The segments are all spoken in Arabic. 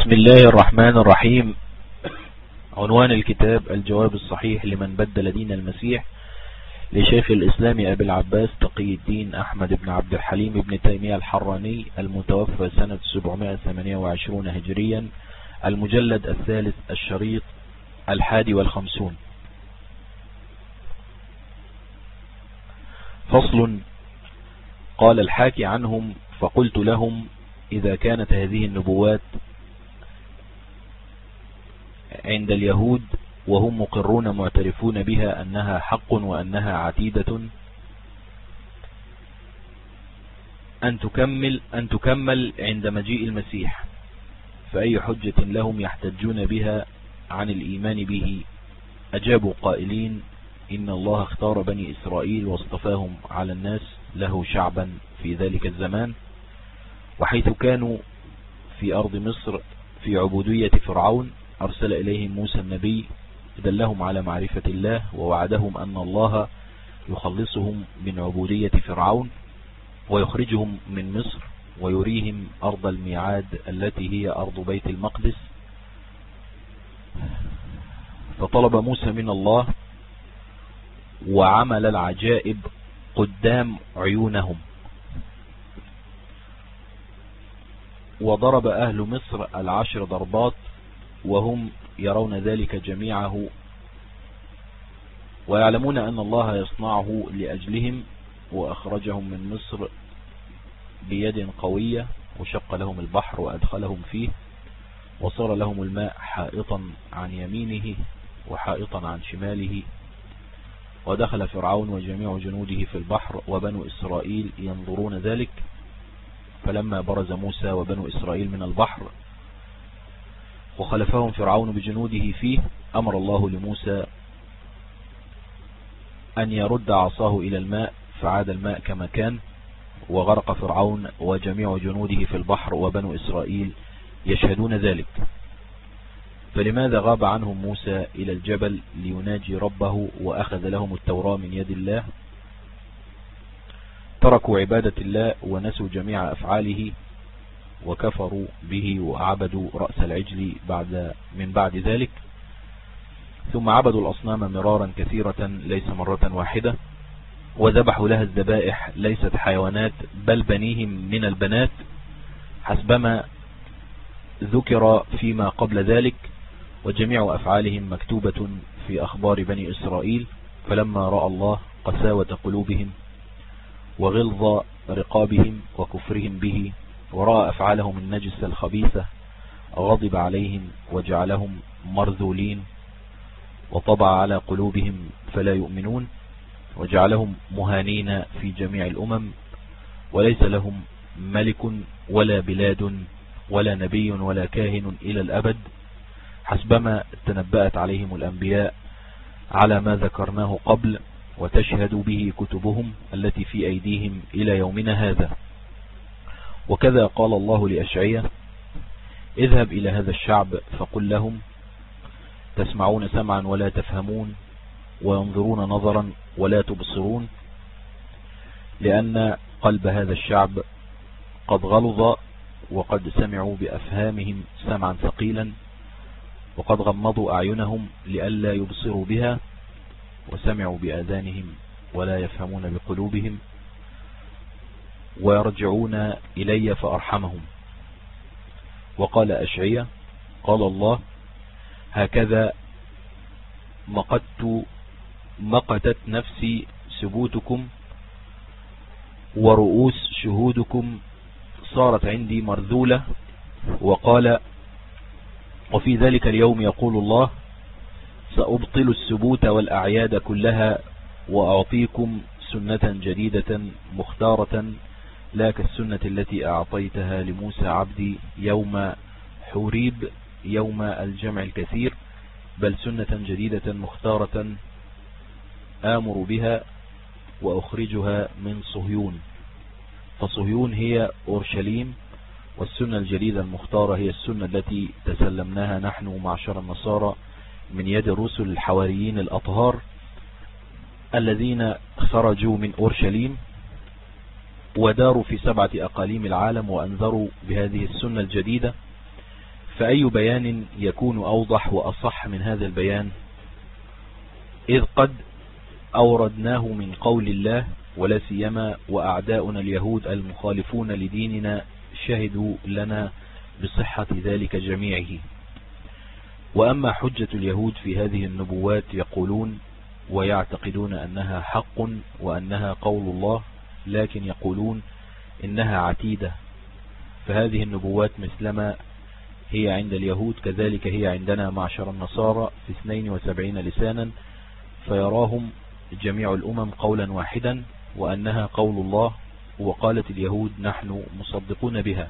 بسم الله الرحمن الرحيم. عنوان الكتاب: الجواب الصحيح لمن بدل دين المسيح، لشيخ الإسلام أبي العباس تقي الدين أحمد بن عبد الحليم بن تيمية الحراني، المتوفى سنة 728 هجريا، المجلد الثالث، الشريط 51. فصل. قال الحاكي عنهم: فقلت لهم: إذا كانت هذه النبوات عند اليهود وهم مقرون معترفون بها أنها حق وأنها عتيدة أن تكمل عند مجيء المسيح، فأي حجة لهم يحتجون بها عن الإيمان به؟ أجابوا قائلين: إن الله اختار بني إسرائيل واصطفاهم على الناس له شعبا في ذلك الزمان، وحيث كانوا في أرض مصر في عبودية فرعون أرسل إليهم موسى النبي دلهم على معرفة الله، ووعدهم أن الله يخلصهم من عبودية فرعون ويخرجهم من مصر ويريهم أرض الميعاد التي هي أرض بيت المقدس. فطلب موسى من الله وعمل العجائب قدام عيونهم، وضرب أهل مصر 10 ضربات وهم يرون ذلك جميعه، ويعلمون أن الله يصنعه لأجلهم، وأخرجهم من مصر بيد قوية، وشق لهم البحر وأدخلهم فيه، وصار لهم الماء حائطا عن يمينه وحائطا عن شماله، ودخل فرعون وجميع جنوده في البحر وبنو إسرائيل ينظرون ذلك. فلما برز موسى وبنو إسرائيل من البحر وخلفهم فرعون بجنوده فيه، أمر الله لموسى أن يرد عصاه إلى الماء، فعاد الماء كما كان، وغرق فرعون وجميع جنوده في البحر وبنو إسرائيل يشهدون ذلك. فلماذا غاب عنهم موسى إلى الجبل ليناجي ربه وأخذ لهم التوراة من يد الله؟ تركوا عبادة الله ونسوا جميع أفعاله وكفروا به وعبدوا رأس العجل من بعد ذلك، ثم عبدوا الأصنام مرارا كثيرة ليس مرة واحدة، وذبحوا لها الذبائح ليست حيوانات بل بنيهم من البنات، حسبما ذكر فيما قبل ذلك، وجميع أفعالهم مكتوبة في أخبار بني إسرائيل. فلما رأى الله قساوة قلوبهم وغلظ رقابهم وكفرهم به، ورأى أفعالهم النجسة الخبيثة، غضب عليهم وجعلهم مرذولين، وطبع على قلوبهم فلا يؤمنون، وجعلهم مهانين في جميع الأمم، وليس لهم ملك ولا بلاد ولا نبي ولا كاهن إلى الأبد، حسبما تنبأت عليهم الأنبياء على ما ذكرناه قبل، وتشهد به كتبهم التي في أيديهم إلى يومنا هذا. وكذا قال الله لأشعياء: اذهب إلى هذا الشعب فقل لهم: تسمعون سمعا ولا تفهمون، وينظرون نظرا ولا تبصرون، لأن قلب هذا الشعب قد غلظ، وقد سمعوا بأفهامهم سمعا ثقيلا، وقد غمضوا أعينهم لئلا يبصروا بها، وسمعوا بآذانهم ولا يفهمون بقلوبهم، ويرجعون إلي فأرحمهم. وقال أشعياء: قال الله: هكذا مقتت نفسي سبوتكم، ورؤوس شهودكم صارت عندي مرذولة. وقال: وفي ذلك اليوم يقول الله: سأبطل السبوت والأعياد كلها، وأعطيكم سنة جديدة مختارة، لا كالسنة التي أعطيتها لموسى عبدي يوم حوريب يوم الجمع الكثير، بل سنة جديدة مختارة آمر بها وأخرجها من صهيون. فصهيون هي أورشليم، والسنة الجديدة المختارة هي السنة التي تسلمناها نحن معشر النصارى من يد الرسل الحواريين الأطهار الذين خرجوا من أورشليم وداروا في 7 أقاليم العالم، وأنذروا بهذه السنة الجديدة، فأي بيان يكون أوضح وأصح من هذا البيان، إذ قد أوردناه من قول الله، ولا سيما وأعداؤنا اليهود المخالفون لديننا شهدوا لنا بصحة ذلك جميعه. وأما حجة اليهود في هذه النبوات يقولون ويعتقدون أنها حق وأنها قول الله، لكن يقولون إنها عتيدة، فهذه النبوات مثلما هي عند اليهود كذلك هي عندنا معشر النصارى في 72 لسانا، فيراهم جميع الأمم قولا واحدا وأنها قول الله. وقالت اليهود نحن مصدقون بها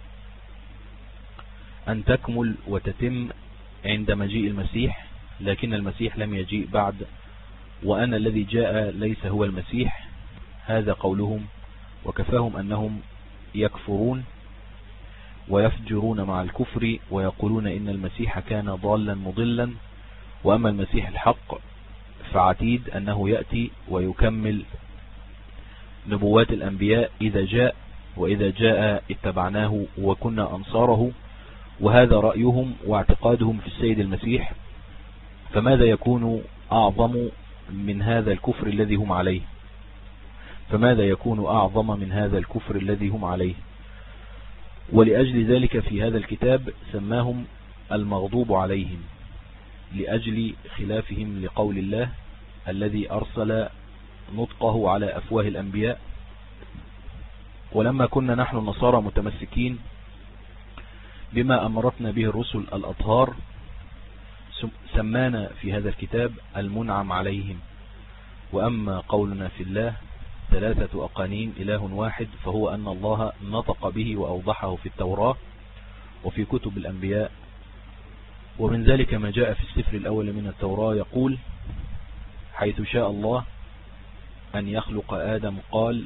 أن تكمل وتتم عند مجيء المسيح، لكن المسيح لم يجيء بعد، وأنا الذي جاء ليس هو المسيح. هذا قولهم، وكفاهم أنهم يكفرون ويفجرون مع الكفر ويقولون إن المسيح كان ضالا مضلا، وأما المسيح الحق فعتيد أنه يأتي ويكمل نبوات الأنبياء إذا جاء، وإذا جاء اتبعناه وكنا أنصاره. وهذا رأيهم واعتقادهم في السيد المسيح، فماذا يكون أعظم من هذا الكفر الذي هم عليه؟ فماذا يكون أعظم من هذا الكفر الذي هم عليه؟ ولأجل ذلك في هذا الكتاب سماهم المغضوب عليهم، لأجل خلافهم لقول الله الذي أرسل نطقه على أفواه الأنبياء. ولما كنا نحن النصارى متمسكين بما أمرتنا به الرسل الأطهار، سمانا في هذا الكتاب المنعم عليهم. وأما قولنا في الله 3 أقانيم إله واحد، فهو أن الله نطق به وأوضحه في التوراة وفي كتب الأنبياء. ومن ذلك ما جاء في السفر الأول من التوراة يقول حيث شاء الله أن يخلق آدم قال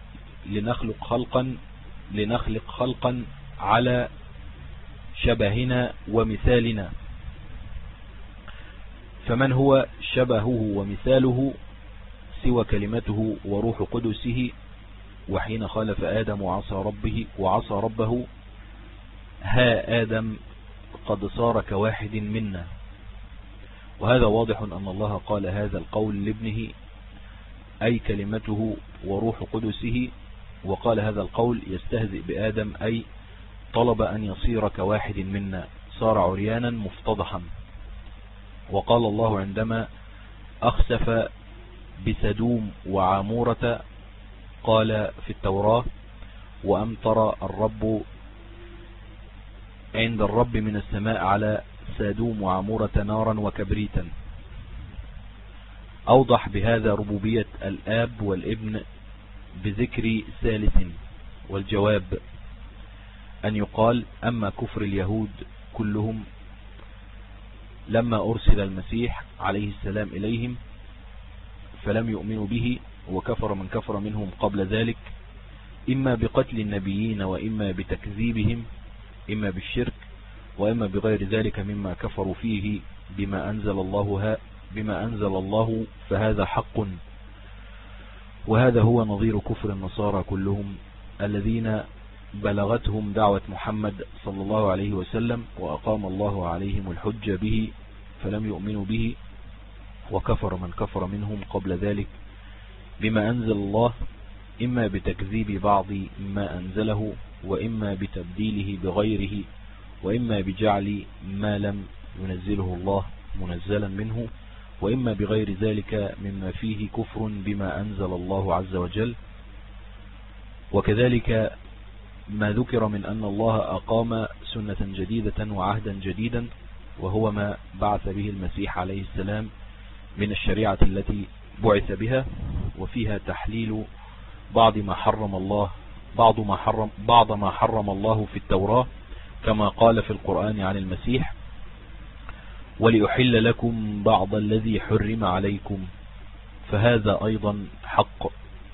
لنخلق خلقا على شبهنا ومثالنا. فمن هو شبهه ومثاله سوى كلمته وروح قدسه؟ وحين خالف آدم وعصى ربه ها آدم قد صار كواحد منا. وهذا واضح أن الله قال هذا القول لابنه أي كلمته وروح قدسه، وقال هذا القول يستهزئ بآدم أي طلب أن يصير كواحد منا، صار عريانا مفتضحا. وقال الله عندما أخسف بسدوم وعامورة قال في التوراة وأمطر الرب عند الرب من السماء على سدوم وعامورة نارا وكبريتا. أوضح بهذا ربوبية الآب والابن بذكر ثالث. والجواب أن يقال أما كفر اليهود كلهم لما أرسل المسيح عليه السلام إليهم فلم يؤمنوا به، وكفر من كفر منهم قبل ذلك، إما بقتل النبيين وإما بتكذيبهم، إما بالشرك وإما بغير ذلك مما كفروا فيه بما أنزل الله فهذا حق. وهذا هو نظير كفر النصارى كلهم الذين بلغتهم دعوة محمد صلى الله عليه وسلم وأقام الله عليهم الحجة به فلم يؤمنوا به، وكفر من كفر منهم قبل ذلك بما أنزل الله، إما بتكذيب بعض ما أنزله، وإما بتبديله بغيره، وإما بجعل ما لم ينزله الله منزلا منه، وإما بغير ذلك مما فيه كفر بما أنزل الله عز وجل. وكذلك ما ذكر من أن الله أقام سنة جديدة وعهدا جديدا، وهو ما بعث به المسيح عليه السلام من الشريعة التي بعث بها، وفيها تحليل بعض ما حرم الله في التوراة كما قال في القرآن عن المسيح وليحل لكم بعض الذي حرم عليكم، فهذا أيضا حق.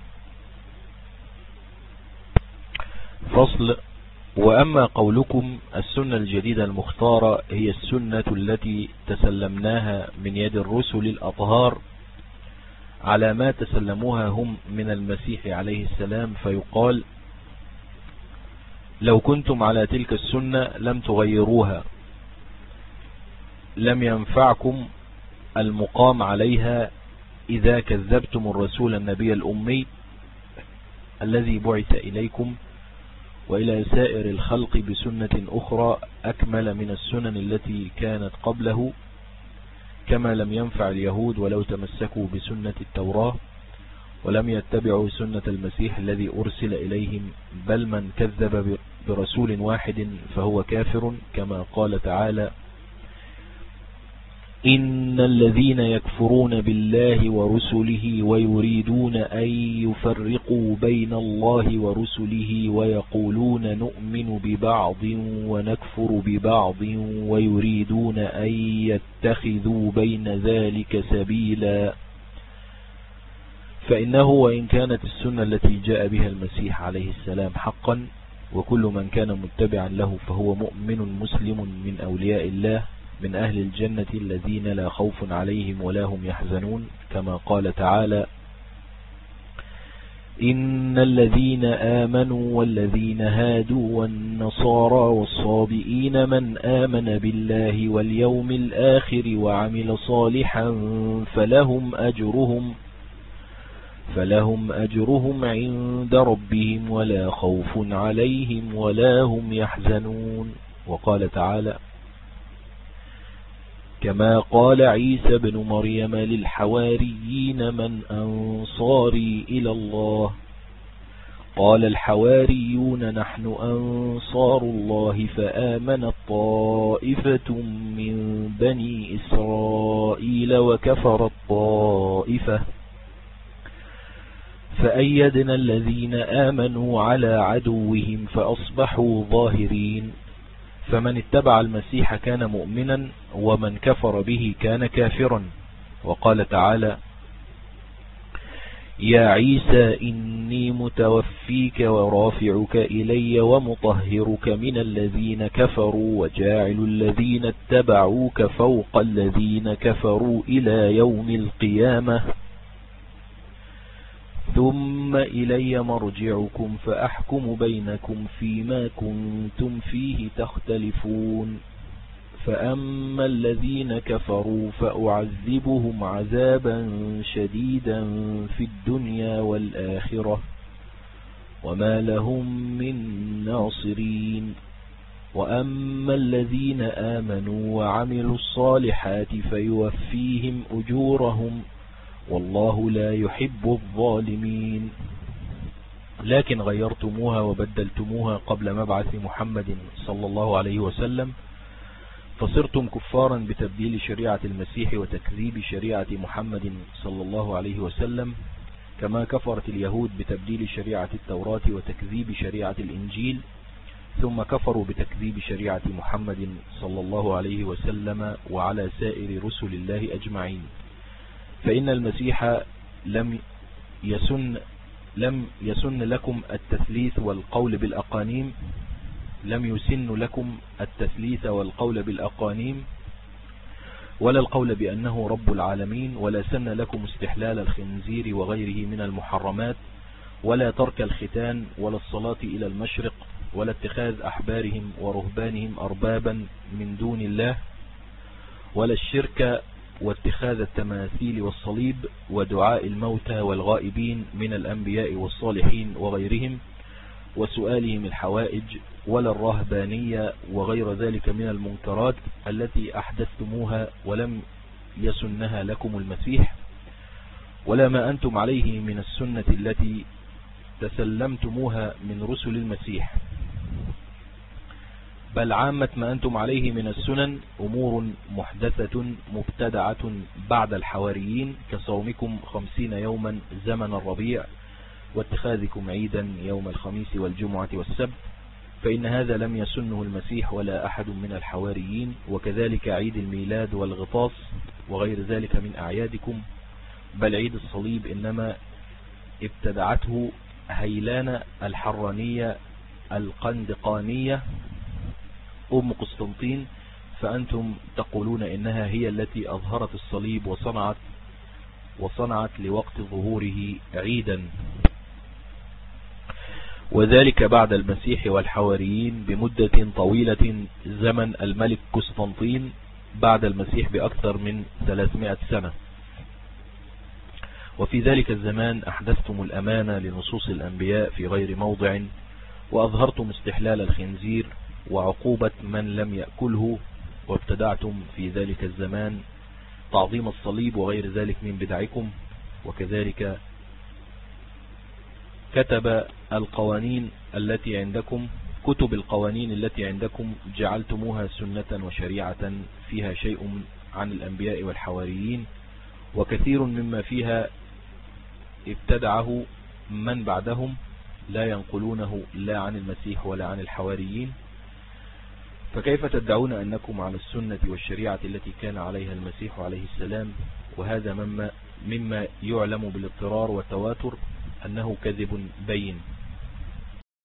فصل. وأما قولكم السنة الجديدة المختارة هي السنة التي تسلمناها من يد الرسل الأطهار على ما تسلموها هم من المسيح عليه السلام، فيقال لو كنتم على تلك السنة لم تغيروها، لم ينفعكم المقام عليها إذا كذبتم الرسول النبي الأمي الذي بعث إليكم وإلى سائر الخلق بسنة أخرى أكمل من السنن التي كانت قبله، كما لم ينفع اليهود ولو تمسكوا بسنة التوراة ولم يتبعوا سنة المسيح الذي أرسل إليهم، بل من كذب برسول واحد فهو كافر، كما قال تعالى: إن الذين يكفرون بالله ورسله ويريدون أن يفرقوا بين الله ورسله ويقولون نؤمن ببعض ونكفر ببعض ويريدون أن يتخذوا بين ذلك سبيلا، فإنه وإن كانت السنة التي جاء بها المسيح عليه السلام حقا، وكل من كان متبعا له فهو مؤمن مسلم من أولياء الله من أهل الجنة الذين لا خوف عليهم ولا هم يحزنون، كما قال تعالى: إن الذين آمنوا والذين هادوا والنصارى والصابئين من آمن بالله واليوم الآخر وعمل صالحا فلهم أجرهم عند ربهم ولا خوف عليهم ولا هم يحزنون. وقال تعالى: كما قال عيسى بن مريم للحواريين من أنصاري إلى الله؟ قال الحواريون نحن أنصار الله، فآمنت طائفة من بني إسرائيل وكفرت طائفة، فأيدنا الذين آمنوا على عدوهم فأصبحوا ظاهرين. فمن اتبع المسيح كان مؤمنا ومن كفر به كان كافرا. وقال تعالى: يا عيسى إني متوفيك ورافعك إلي ومطهرك من الذين كفروا وجاعل الذين اتبعوك فوق الذين كفروا إلى يوم القيامة، ثم إلي مرجعكم فأحكم بينكم فيما كنتم فيه تختلفون. فأما الذين كفروا فأعذبهم عذابا شديدا في الدنيا والآخرة وما لهم من ناصرين. وأما الذين آمنوا وعملوا الصالحات فيوفيهم أجورهم والله لا يحب الظالمين. لكن غيرتموها وبدلتموها قبل مبعث محمد صلى الله عليه وسلم، فصرتم كفارا بتبديل شريعة المسيح وتكذيب شريعة محمد صلى الله عليه وسلم، كما كفرت اليهود بتبديل شريعة التوراة وتكذيب شريعة الإنجيل، ثم كفروا بتكذيب شريعة محمد صلى الله عليه وسلم وعلى سائر رسل الله أجمعين. فإن المسيح لم يسن لكم التثليث والقول بالأقانيم، لم يسن لكم التثليث والقول بالأقانيم ولا القول بأنه رب العالمين، ولا سن لكم استحلال الخنزير وغيره من المحرمات، ولا ترك الختان، ولا الصلاة إلى المشرق، ولا اتخاذ أحبارهم ورهبانهم أربابا من دون الله، ولا الشرك واتخاذ التماثيل والصليب ودعاء الموتى والغائبين من الأنبياء والصالحين وغيرهم وسؤالهم الحوائج، ولا الرهبانية وغير ذلك من المنكرات التي أحدثتموها ولم يسنها لكم المسيح، ولا ما أنتم عليه من السنة التي تسلمتموها من رسل المسيح، بل عامة ما أنتم عليه من السنن أمور محدثة مبتدعة بعد الحواريين، كصومكم 50 يوما زمن الربيع، واتخاذكم عيدا يوم الخميس والجمعة والسبت، فإن هذا لم يسنه المسيح ولا أحد من الحواريين، وكذلك عيد الميلاد والغطاس وغير ذلك من أعيادكم، بل عيد الصليب إنما ابتدعته هيلان الحرانية القندقانية أم قسطنطين، فأنتم تقولون إنها هي التي أظهرت الصليب وصنعت لوقت ظهوره عيدا. وذلك بعد المسيح والحواريين بمدة طويلة، زمن الملك قسطنطين بعد المسيح بأكثر من 300 سنة. وفي ذلك الزمان أحدثتم الأمانة لنصوص الأنبياء في غير موضع، وأظهرتم استحلال الخنزير وعقوبة من لم يأكله، وابتدعتم في ذلك الزمان تعظيم الصليب وغير ذلك من بدعكم. وكذلك كتب القوانين التي عندكم جعلتموها سنة وشريعة فيها شيء عن الأنبياء والحواريين، وكثير مما فيها ابتدعه من بعدهم لا ينقلونه لا عن المسيح ولا عن الحواريين. فكيف تدعون أنكم على السنة والشريعة التي كان عليها المسيح عليه السلام؟ وهذا مما يعلم بالاضطرار والتواتر أنه كذب بين.